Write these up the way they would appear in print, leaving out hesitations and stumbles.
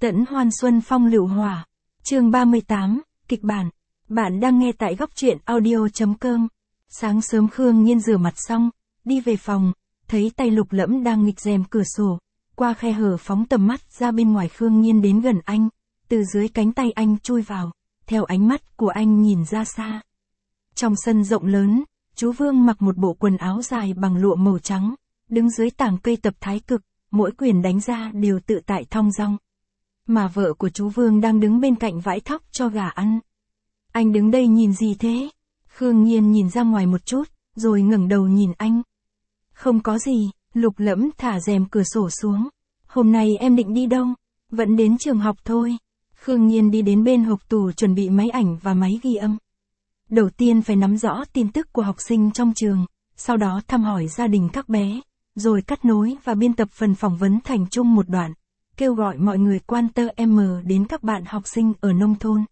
Tẫn hoan xuân phong lựu hỏa. Chương 38, kịch bản. Bạn đang nghe tại góc truyện audio.com. Sáng sớm Khương Nhiên rửa mặt xong, đi về phòng, thấy tay Lục Lẫm đang nghịch rèm cửa sổ, qua khe hở phóng tầm mắt ra bên ngoài. Khương Nhiên đến gần anh, từ dưới cánh tay anh chui vào, theo ánh mắt của anh nhìn ra xa. Trong sân rộng lớn, chú Vương mặc một bộ quần áo dài bằng lụa màu trắng, đứng dưới tảng cây tập thái cực, mỗi quyền đánh ra đều tự tại thong dong. Mà vợ của chú Vương đang đứng bên cạnh vãi thóc cho gà ăn. Anh đứng đây nhìn gì thế? Khương Nhiên nhìn ra ngoài một chút, rồi ngẩng đầu nhìn anh. Không có gì, Lục Lẫm thả rèm cửa sổ xuống. Hôm nay em định đi đâu? Vẫn đến trường học thôi. Khương Nhiên đi đến bên hộc tủ chuẩn bị máy ảnh và máy ghi âm. Đầu tiên phải nắm rõ tin tức của học sinh trong trường, sau đó thăm hỏi gia đình các bé, rồi cắt nối và biên tập phần phỏng vấn thành chung một đoạn, kêu gọi mọi người quan tâm đến các bạn học sinh ở nông thôn.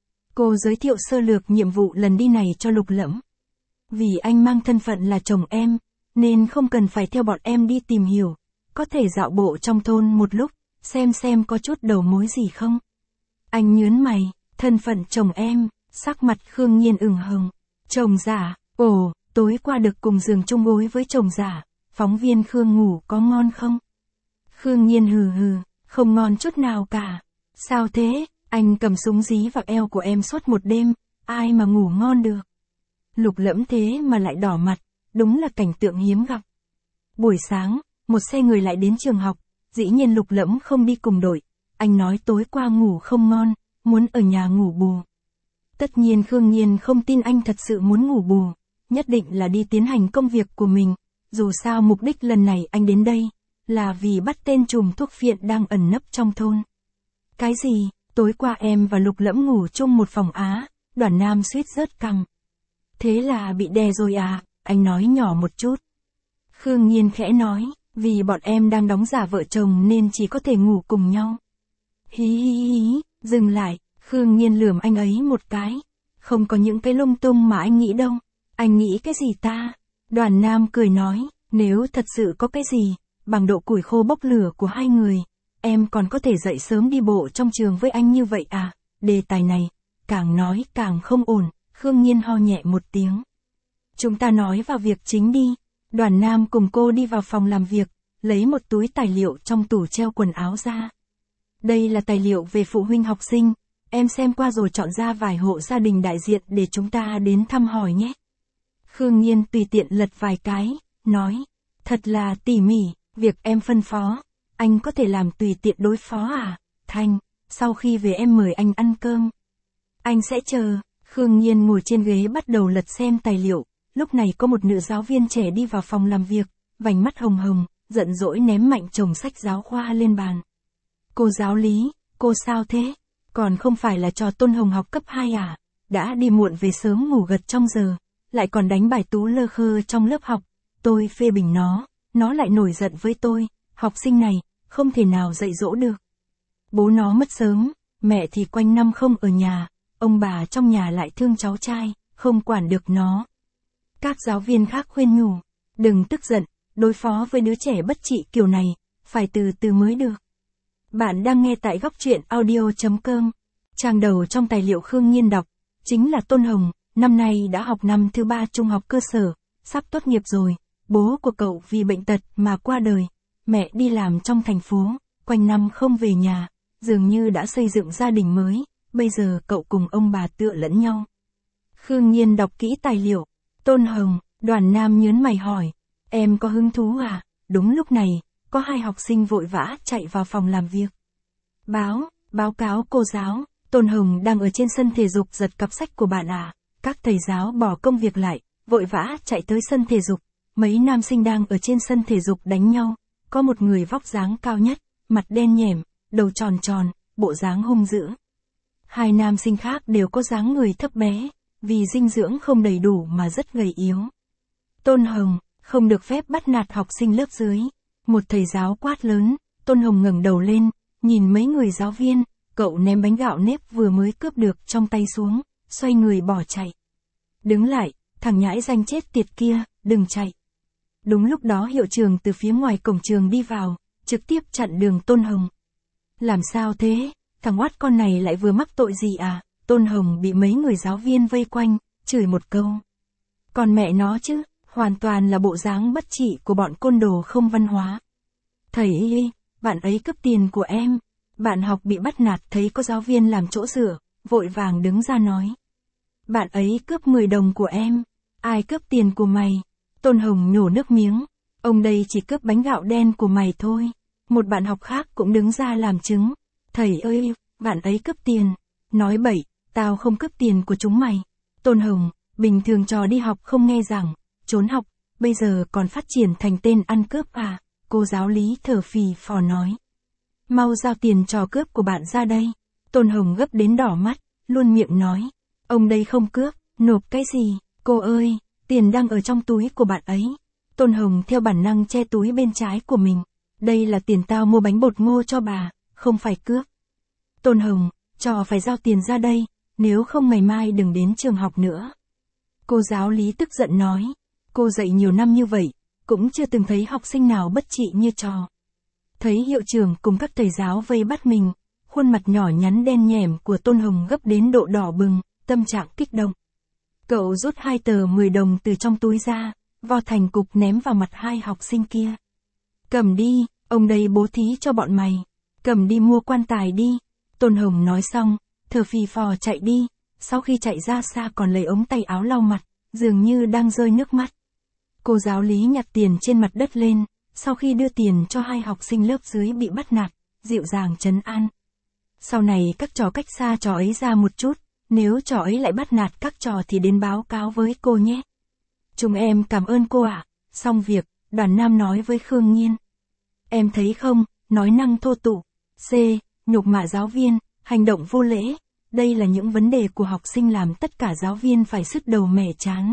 Cô giới thiệu sơ lược nhiệm vụ lần đi này cho Lục Lẫm. Vì anh mang thân phận là chồng em, nên không cần phải theo bọn em đi tìm hiểu, có thể dạo bộ trong thôn một lúc, xem có chút đầu mối gì không. Anh nhớn mày, thân phận chồng em, sắc mặt Khương Nhiên ửng hồng. Chồng giả, ồ, tối qua được cùng giường chung gối với chồng giả, phóng viên Khương ngủ có ngon không? Khương Nhiên hừ hừ, không ngon chút nào cả. Sao thế, anh cầm súng dí vào eo của em suốt một đêm, ai mà ngủ ngon được. Lục Lẫm thế mà lại đỏ mặt, đúng là cảnh tượng hiếm gặp. Buổi sáng, một xe người lại đến trường học, dĩ nhiên Lục Lẫm không đi cùng đội. Anh nói tối qua ngủ không ngon, muốn ở nhà ngủ bù. Tất nhiên Khương Nhiên không tin anh thật sự muốn ngủ bù, nhất định là đi tiến hành công việc của mình. Dù sao mục đích lần này anh đến đây, là vì bắt tên trùm thuốc phiện đang ẩn nấp trong thôn. Cái gì, tối qua em và Lục Lẫm ngủ chung một phòng á? Đoàn Nam suýt rớt cằm. Thế là bị đè rồi à? Anh nói nhỏ một chút. Khương Nhiên khẽ nói, vì bọn em đang đóng giả vợ chồng nên chỉ có thể ngủ cùng nhau. Hí hí hí, dừng lại, Khương Nhiên lườm anh ấy một cái. Không có những cái lung tung mà anh nghĩ đâu. Anh nghĩ cái gì ta? Đoàn Nam cười nói, nếu thật sự có cái gì, bằng độ củi khô bốc lửa của hai người, em còn có thể dậy sớm đi bộ trong trường với anh như vậy à? Đề tài này, càng nói càng không ổn. Khương Nhiên ho nhẹ một tiếng. Chúng ta nói vào việc chính đi. Đoàn Nam cùng cô đi vào phòng làm việc, lấy một túi tài liệu trong tủ treo quần áo ra. Đây là tài liệu về phụ huynh học sinh, em xem qua rồi chọn ra vài hộ gia đình đại diện để chúng ta đến thăm hỏi nhé. Khương Nhiên tùy tiện lật vài cái, nói, thật là tỉ mỉ, việc em phân phó, anh có thể làm tùy tiện đối phó à? Thanh, sau khi về em mời anh ăn cơm. Anh sẽ chờ. Khương Nhiên ngồi trên ghế bắt đầu lật xem tài liệu, lúc này có một nữ giáo viên trẻ đi vào phòng làm việc, vành mắt hồng hồng, giận dỗi ném mạnh chồng sách giáo khoa lên bàn. Cô giáo Lý, cô sao thế? Còn không phải là trò Tôn Hồng học cấp 2 à? Đã đi muộn về sớm ngủ gật trong giờ, lại còn đánh bài tú lơ khơ trong lớp học. Tôi phê bình nó lại nổi giận với tôi, học sinh này, không thể nào dạy dỗ được. Bố nó mất sớm, mẹ thì quanh năm không ở nhà, ông bà trong nhà lại thương cháu trai, không quản được nó. Các giáo viên khác khuyên nhủ, đừng tức giận, đối phó với đứa trẻ bất trị kiểu này, phải từ từ mới được. Bạn đang nghe tại góc truyện audio.com. Trang đầu trong tài liệu Khương Nhiên đọc, chính là Tôn Hồng, năm nay đã học năm thứ 3 trung học cơ sở, sắp tốt nghiệp rồi. Bố của cậu vì bệnh tật mà qua đời, mẹ đi làm trong thành phố, quanh năm không về nhà, dường như đã xây dựng gia đình mới, bây giờ cậu cùng ông bà tựa lẫn nhau. Khương Nhiên đọc kỹ tài liệu. Tôn Hồng, Đoàn Nam nhớn mày hỏi, em có hứng thú à? Đúng lúc này, có hai học sinh vội vã chạy vào phòng làm việc. Báo cáo cô giáo, Tôn Hồng đang ở trên sân thể dục giật cặp sách của bạn à? Các thầy giáo bỏ công việc lại, vội vã chạy tới sân thể dục. Mấy nam sinh đang ở trên sân thể dục đánh nhau, có một người vóc dáng cao nhất, mặt đen nhẻm, đầu tròn tròn, bộ dáng hung dữ. Hai nam sinh khác đều có dáng người thấp bé, vì dinh dưỡng không đầy đủ mà rất gầy yếu. Tôn Hồng, không được phép bắt nạt học sinh lớp dưới. Một thầy giáo quát lớn. Tôn Hồng ngẩng đầu lên, nhìn mấy người giáo viên, cậu ném bánh gạo nếp vừa mới cướp được trong tay xuống, xoay người bỏ chạy. Đứng lại, thằng nhãi danh chết tiệt kia, đừng chạy. Đúng lúc đó hiệu trưởng từ phía ngoài cổng trường đi vào, trực tiếp chặn đường Tôn Hồng. Làm sao thế, thằng oát con này lại vừa mắc tội gì à? Tôn Hồng bị mấy người giáo viên vây quanh, chửi một câu. Còn mẹ nó chứ, hoàn toàn là bộ dáng bất trị của bọn côn đồ không văn hóa. Thầy ơi, bạn ấy cướp tiền của em. Bạn học bị bắt nạt thấy có giáo viên làm chỗ dựa, vội vàng đứng ra nói. Bạn ấy cướp 10 đồng của em. Ai cướp tiền của mày? Tôn Hồng nhổ nước miếng. Ông đây chỉ cướp bánh gạo đen của mày thôi. Một bạn học khác cũng đứng ra làm chứng. Thầy ơi, bạn ấy cướp tiền. Nói bậy, tao không cướp tiền của chúng mày. Tôn Hồng, bình thường trò đi học không nghe giảng, trốn học, bây giờ còn phát triển thành tên ăn cướp à? Cô giáo lý thở phì phò nói. Mau giao tiền trò cướp của bạn ra đây. Tôn Hồng gấp đến đỏ mắt, luôn miệng nói. Ông đây không cướp, nộp cái gì? Cô ơi, tiền đang ở trong túi của bạn ấy. Tôn Hồng theo bản năng che túi bên trái của mình. Đây là tiền tao mua bánh bột ngô cho bà, không phải cướp. Tôn Hồng, trò phải giao tiền ra đây, nếu không ngày mai đừng đến trường học nữa. Cô giáo lý tức giận nói. Cô dạy nhiều năm như vậy, cũng chưa từng thấy học sinh nào bất trị như trò. Thấy hiệu trưởng cùng các thầy giáo vây bắt mình, khuôn mặt nhỏ nhắn đen nhẻm của Tôn Hồng gấp đến độ đỏ bừng, tâm trạng kích động. Cậu rút 2 tờ 10 đồng từ trong túi ra, vo thành cục ném vào mặt hai học sinh kia. Cầm đi, ông đây bố thí cho bọn mày. Cầm đi mua quan tài đi. Tôn Hồng nói xong, thở phì phò chạy đi, sau khi chạy ra xa còn lấy ống tay áo lau mặt, dường như đang rơi nước mắt. Cô giáo lý nhặt tiền trên mặt đất lên, sau khi đưa tiền cho hai học sinh lớp dưới bị bắt nạt, dịu dàng trấn an. Sau này các trò cách xa trò ấy ra một chút, nếu trò ấy lại bắt nạt các trò thì đến báo cáo với cô nhé. Chúng em cảm ơn cô ạ. Xong việc, Đoàn Nam nói với Khương Nhiên. Em thấy không, nói năng thô tục. C. Nhục mạ giáo viên, hành động vô lễ. Đây là những vấn đề của học sinh làm tất cả giáo viên phải sứt đầu mẻ trán.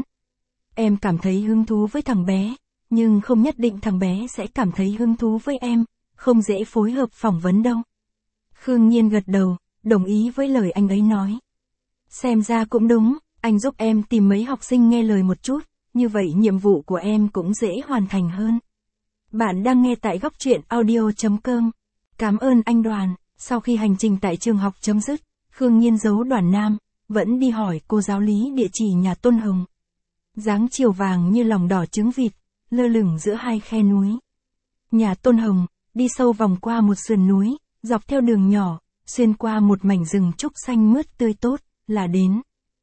Em cảm thấy hứng thú với thằng bé, nhưng không nhất định thằng bé sẽ cảm thấy hứng thú với em, không dễ phối hợp phỏng vấn đâu. Khương Nhiên gật đầu, đồng ý với lời anh ấy nói. Xem ra cũng đúng, anh giúp em tìm mấy học sinh nghe lời một chút, như vậy nhiệm vụ của em cũng dễ hoàn thành hơn. Bạn đang nghe tại góc truyện audio.com. Cảm ơn anh Đoàn. Sau khi hành trình tại trường học chấm dứt, Khương Nhiên giấu Đoàn Nam, vẫn đi hỏi cô giáo lý địa chỉ nhà Tôn Hồng. Dáng chiều vàng như lòng đỏ trứng vịt, lơ lửng giữa hai khe núi. Nhà Tôn Hồng, đi sâu vòng qua một sườn núi, dọc theo đường nhỏ, xuyên qua một mảnh rừng trúc xanh mướt tươi tốt, là đến.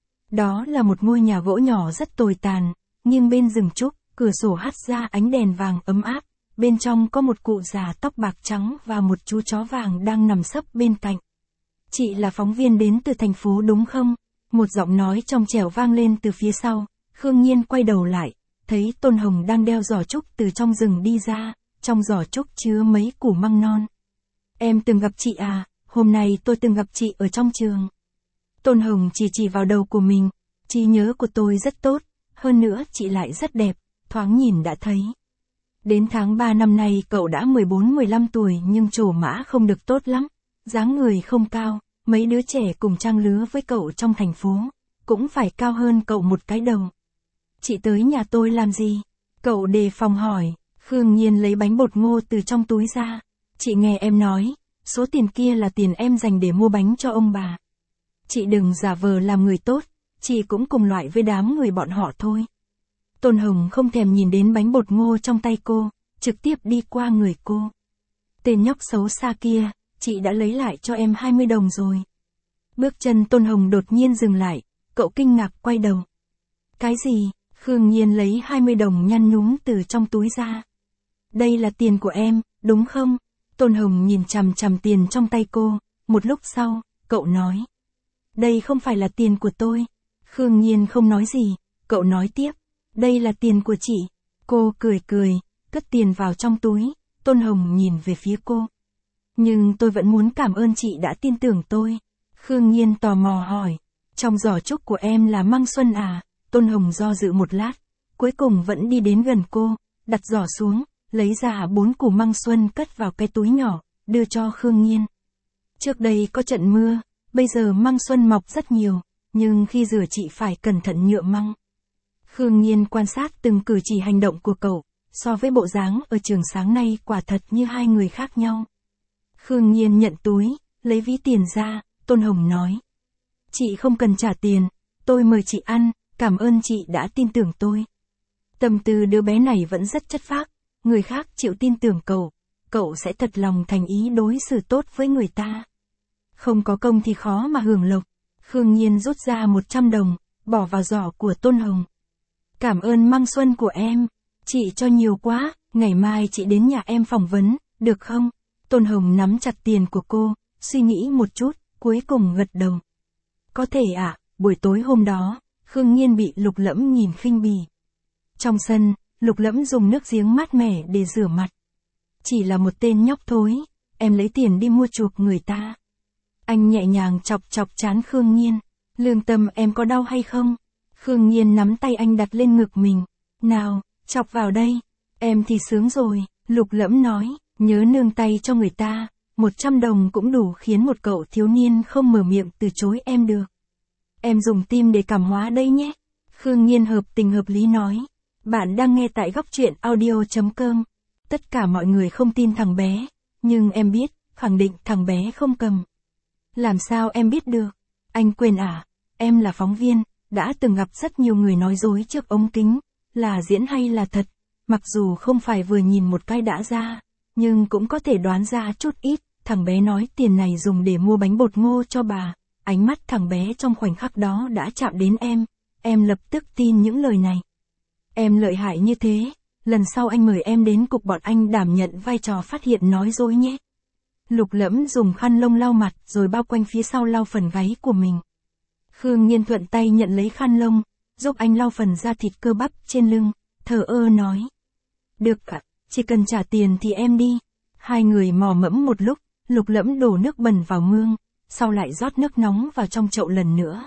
Đó là một ngôi nhà gỗ nhỏ rất tồi tàn, nhưng bên rừng trúc, cửa sổ hắt ra ánh đèn vàng ấm áp, bên trong có một cụ già tóc bạc trắng và một chú chó vàng đang nằm sấp bên cạnh. Chị là phóng viên đến từ thành phố đúng không? Một giọng nói trong trẻo vang lên từ phía sau. Khương Nhiên quay đầu lại, thấy Tôn Hồng đang đeo giỏ trúc từ trong rừng đi ra, trong giỏ trúc chứa mấy củ măng non. Em từng gặp chị à, hôm nay tôi từng gặp chị ở trong trường. Tôn Hồng chỉ vào đầu của mình, trí nhớ của tôi rất tốt, hơn nữa chị lại rất đẹp, thoáng nhìn đã thấy. Đến tháng 3 năm nay cậu đã 14-15 tuổi nhưng trổ mã không được tốt lắm, dáng người không cao, mấy đứa trẻ cùng trang lứa với cậu trong thành phố, cũng phải cao hơn cậu một cái đầu. Chị tới nhà tôi làm gì? Cậu đề phòng hỏi. Khương Nhiên lấy bánh bột ngô từ trong túi ra. Chị nghe em nói, số tiền kia là tiền em dành để mua bánh cho ông bà. Chị đừng giả vờ làm người tốt, chị cũng cùng loại với đám người bọn họ thôi. Tôn Hồng không thèm nhìn đến bánh bột ngô trong tay cô, trực tiếp đi qua người cô. Tên nhóc xấu xa kia, chị đã lấy lại cho em 20 đồng rồi. Bước chân Tôn Hồng đột nhiên dừng lại, cậu kinh ngạc quay đầu. Cái gì? Khương Nhiên lấy 20 đồng nhăn nhúm từ trong túi ra. Đây là tiền của em, đúng không? Tôn Hồng nhìn chằm chằm tiền trong tay cô, một lúc sau, cậu nói. Đây không phải là tiền của tôi. Khương Nhiên không nói gì, cậu nói tiếp. Đây là tiền của chị. Cô cười, cất tiền vào trong túi, Tôn Hồng nhìn về phía cô. Nhưng tôi vẫn muốn cảm ơn chị đã tin tưởng tôi. Khương Nhiên tò mò hỏi. Trong giỏ trúc của em là măng xuân à? Tôn Hồng do dự một lát, cuối cùng vẫn đi đến gần cô, đặt giỏ xuống, lấy ra 4 củ măng xuân cất vào cái túi nhỏ, đưa cho Khương Nhiên. Trước đây có trận mưa, bây giờ măng xuân mọc rất nhiều, nhưng khi rửa chị phải cẩn thận nhựa măng. Khương Nhiên quan sát từng cử chỉ hành động của cậu, so với bộ dáng ở trường sáng nay quả thật như hai người khác nhau. Khương Nhiên nhận túi, lấy ví tiền ra, Tôn Hồng nói. Chị không cần trả tiền, tôi mời chị ăn, cảm ơn chị đã tin tưởng tôi. Tâm tư đứa bé này vẫn rất chất phác, người khác chịu tin tưởng cậu sẽ thật lòng thành ý đối xử tốt với người ta. Không có công thì khó mà hưởng lộc. Khương Nhiên rút ra 100 đồng, bỏ vào giỏ của Tôn Hồng. Cảm ơn măng xuân của em, chị cho nhiều quá, ngày mai chị đến nhà em phỏng vấn, được không? Tôn Hồng nắm chặt tiền của cô, suy nghĩ một chút, cuối cùng gật đầu. Có thể ạ. Buổi tối hôm đó, Khương Nhiên bị Lục Lẫm nhìn khinh bỉ. Trong sân, Lục Lẫm dùng nước giếng mát mẻ để rửa mặt. Chỉ là một tên nhóc thối, em lấy tiền đi mua chuộc người ta. Anh nhẹ nhàng chọc chọc trán Khương Nhiên. Lương tâm em có đau hay không? Khương Nhiên nắm tay anh đặt lên ngực mình. Nào, chọc vào đây. Em thì sướng rồi, Lục Lẫm nói, nhớ nương tay cho người ta. 100 đồng cũng đủ khiến một cậu thiếu niên không mở miệng từ chối em được. Em dùng tim để cảm hóa đây nhé. Khương Nhiên hợp tình hợp lý nói. Bạn đang nghe tại góc truyện audio.com. Tất cả mọi người không tin thằng bé, nhưng em biết, khẳng định thằng bé không cầm. Làm sao em biết được? Anh quên à? Em là phóng viên, đã từng gặp rất nhiều người nói dối trước ống kính, là diễn hay là thật. Mặc dù không phải vừa nhìn một cái đã ra, nhưng cũng có thể đoán ra chút ít. Thằng bé nói tiền này dùng để mua bánh bột ngô cho bà. Ánh mắt thằng bé trong khoảnh khắc đó đã chạm đến em lập tức tin những lời này. Em lợi hại như thế, lần sau anh mời em đến cục bọn anh đảm nhận vai trò phát hiện nói dối nhé. Lục Lẫm dùng khăn lông lau mặt rồi bao quanh phía sau lau phần gáy của mình. Khương Nhiên thuận tay nhận lấy khăn lông, giúp anh lau phần da thịt cơ bắp trên lưng, thờ ơ nói. Được ạ, chỉ cần trả tiền thì em đi. Hai người mò mẫm một lúc, Lục Lẫm đổ nước bẩn vào mương, sau lại rót nước nóng vào trong chậu lần nữa.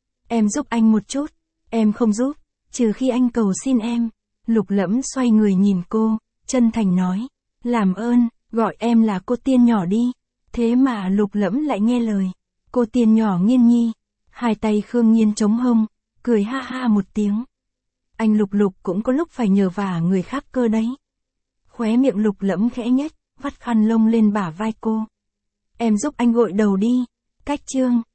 Em giúp anh một chút, em không giúp, trừ khi anh cầu xin em. Lục Lẫm xoay người nhìn cô, chân thành nói, làm ơn, gọi em là cô tiên nhỏ đi. Thế mà Lục Lẫm lại nghe lời, cô tiên nhỏ Nghiên Nhi. Hai tay Khương Nhiên chống hông, cười ha ha một tiếng. Anh Lục cũng có lúc phải nhờ vả người khác cơ đấy. Khóe miệng Lục Lẫm khẽ nhếch, vắt khăn lông lên bả vai cô. Em giúp anh gội đầu đi. Cách chương